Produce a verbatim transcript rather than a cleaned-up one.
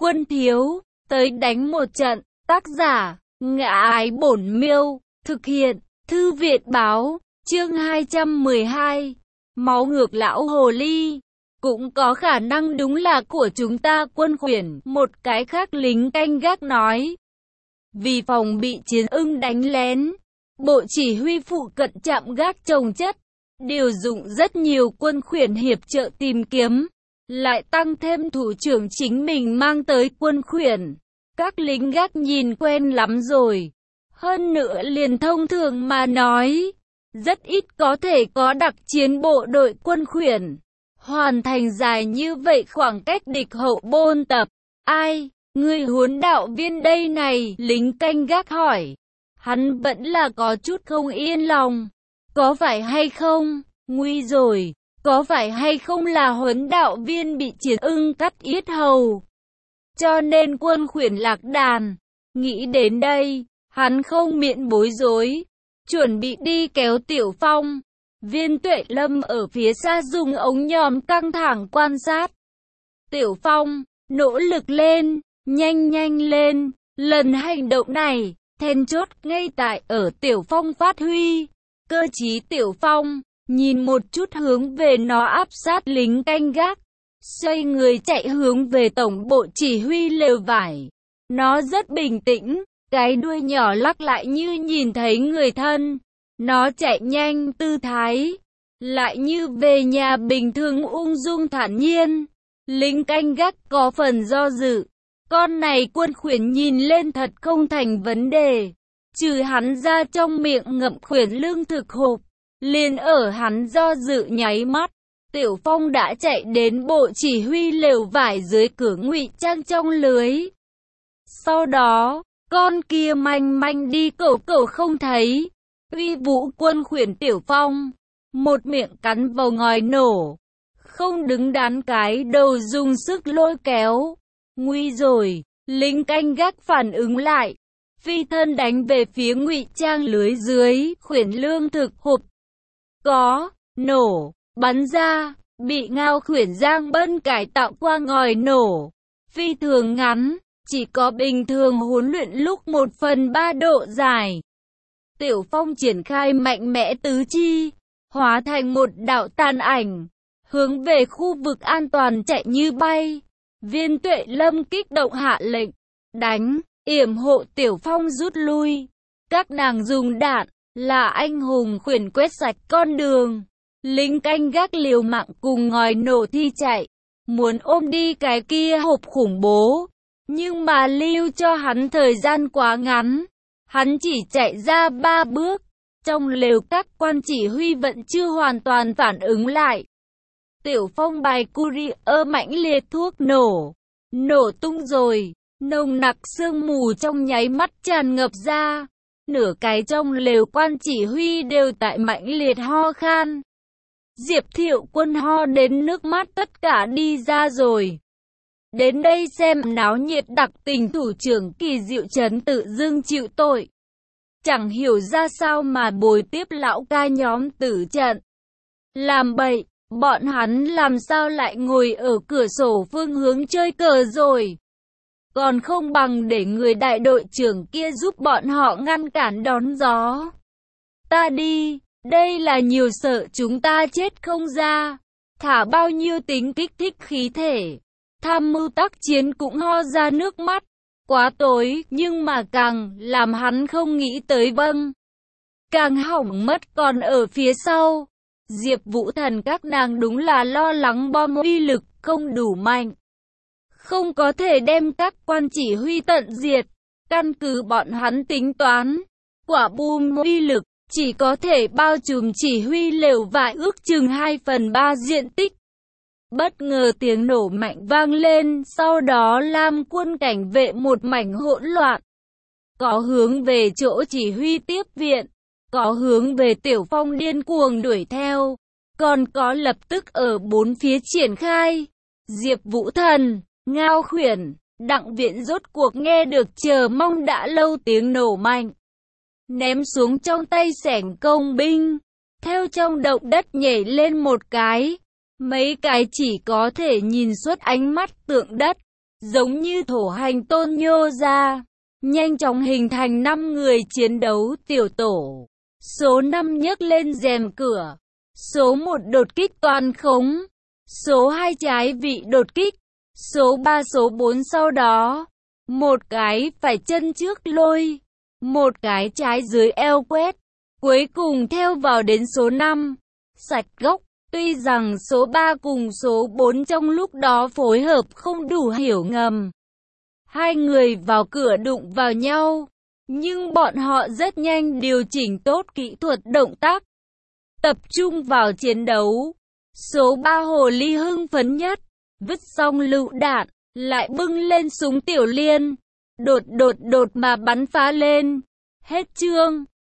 Quân thiếu, tới đánh một trận. Tác giả, Ngã Ái Bổn Miêu. Thực hiện, Thư Viện Báo. Chương hai trăm mười hai. Máu ngược lão hồ ly. Cũng có khả năng đúng là của chúng ta Quân Khuyển. Một cái khác lính canh gác nói. Vì phòng bị chiến ưng đánh lén, bộ chỉ huy phụ cận trạm gác chồng chất, điều dụng rất nhiều Quân Khuyển hiệp trợ tìm kiếm, lại tăng thêm thủ trưởng chính mình mang tới Quân Khuyển. Các lính gác nhìn quen lắm rồi. Hơn nữa liền thông thường mà nói, rất ít có thể có đặc chiến bộ đội Quân Khuyển hoàn thành dài như vậy khoảng cách địch hậu bôn tập. Ai? Người huấn đạo viên đây này, lính canh gác hỏi. Hắn vẫn là có chút không yên lòng. Có phải hay không? Nguy rồi. Có phải hay không là huấn đạo viên bị chiến ưng cắt yết hầu, cho nên Quân Khuyển lạc đàn? Nghĩ đến đây, hắn không miễn bối rối, chuẩn bị đi kéo Tiểu Phong. Viên Tuệ Lâm ở phía xa dùng ống nhòm căng thẳng quan sát. Tiểu Phong, nỗ lực lên, nhanh nhanh lên. Lần hành động này, then chốt ngay tại ở Tiểu Phong phát huy. Cơ trí Tiểu Phong, nhìn một chút hướng về nó áp sát lính canh gác, xoay người chạy hướng về tổng bộ chỉ huy lều vải. Nó rất bình tĩnh, cái đuôi nhỏ lắc lại như nhìn thấy người thân. Nó chạy nhanh tư thái, lại như về nhà bình thường ung dung thản nhiên. Lính canh gác có phần do dự. Con này Quân Khuyển nhìn lên thật không thành vấn đề. Trừ hắn ra trong miệng ngậm khuyển lương thực hộp, liền ở hắn do dự nháy mắt, Tiểu Phong đã chạy đến bộ chỉ huy lều vải dưới cửa ngụy trang trong lưới. Sau đó, con kia manh manh đi cẩu cẩu không thấy. Uy vũ Quân Khuyển Tiểu Phong, một miệng cắn vào ngòi nổ, không đứng đắn cái đầu dùng sức lôi kéo. Nguy rồi, lính canh gác phản ứng lại, phi thân đánh về phía ngụy trang lưới dưới khuyển lương thực hộp. Có, nổ, bắn ra, bị ngao khuyển Giang Bân cải tạo qua ngòi nổ. Phi thường ngắn, chỉ có bình thường huấn luyện lúc một phần ba độ dài. Tiểu Phong triển khai mạnh mẽ tứ chi, hóa thành một đạo tàn ảnh, hướng về khu vực an toàn chạy như bay. Viên Tuệ Lâm kích động hạ lệnh, đánh, yểm hộ Tiểu Phong rút lui. Các nàng dùng đạn, là anh hùng khuyển quét sạch con đường. Lính canh gác liều mạng cùng ngòi nổ thi chạy, muốn ôm đi cái kia hộp khủng bố. Nhưng mà lưu cho hắn thời gian quá ngắn. Hắn chỉ chạy ra ba bước. Trong lều các quan chỉ huy vẫn chưa hoàn toàn phản ứng lại. Tiểu Phong bài courier mãnh liệt thuốc nổ. Nổ tung rồi. Nồng nặc sương mù trong nháy mắt tràn ngập ra. Nửa cái trong lều quan chỉ huy đều tại mãnh liệt ho khan. Diệp Thiệu Quân ho đến nước mắt tất cả đi ra rồi. Đến đây xem náo nhiệt đặc tình thủ trưởng Kỳ Diệu Trấn tự dưng chịu tội. Chẳng hiểu ra sao mà bồi tiếp lão ca nhóm tử trận. Làm bậy, bọn hắn làm sao lại ngồi ở cửa sổ phương hướng chơi cờ rồi. Còn không bằng để người đại đội trưởng kia giúp bọn họ ngăn cản đón gió. Ta đi, đây là nhiều sợ chúng ta chết không ra. Thả bao nhiêu tính kích thích khí thể. Tham mưu tác chiến cũng ho ra nước mắt. Quá tối, nhưng mà càng làm hắn không nghĩ tới vâng. Càng hỏng mất còn ở phía sau. Diệp Vũ Thần các nàng đúng là lo lắng bom uy lực không đủ mạnh. Không có thể đem các quan chỉ huy tận diệt. Căn cứ bọn hắn tính toán, quả bom uy lực chỉ có thể bao trùm chỉ huy lều vải ước chừng hai phần ba diện tích. Bất ngờ tiếng nổ mạnh vang lên, sau đó Lam quân cảnh vệ một mảnh hỗn loạn. Có hướng về chỗ chỉ huy tiếp viện, có hướng về Tiểu Phong điên cuồng đuổi theo, còn có lập tức ở bốn phía triển khai. Diệp Vũ Thần, Ngao Khuyển, Đặng Viễn rốt cuộc nghe được chờ mong đã lâu tiếng nổ mạnh. Ném xuống trong tay xẻng công binh, theo trong động đất nhảy lên một cái. Mấy cái chỉ có thể nhìn suốt ánh mắt tượng đất, giống như thổ hành tôn nhô ra, nhanh chóng hình thành năm người chiến đấu tiểu tổ. Số năm nhấc lên rèm cửa. Số một đột kích toàn khống. Số hai trái vị đột kích. Số ba số bốn sau đó. Một cái phải chân trước lôi. Một cái trái dưới eo quét. Cuối cùng theo vào đến số năm. Sạch gốc. Tuy rằng số ba cùng số bốn trong lúc đó phối hợp không đủ hiểu ngầm. Hai người vào cửa đụng vào nhau. Nhưng bọn họ rất nhanh điều chỉnh tốt kỹ thuật động tác. Tập trung vào chiến đấu. Số ba hồ ly hưng phấn nhất. Vứt xong lựu đạn. Lại bưng lên súng tiểu liên. Đột đột đột mà bắn phá lên. Hết chương.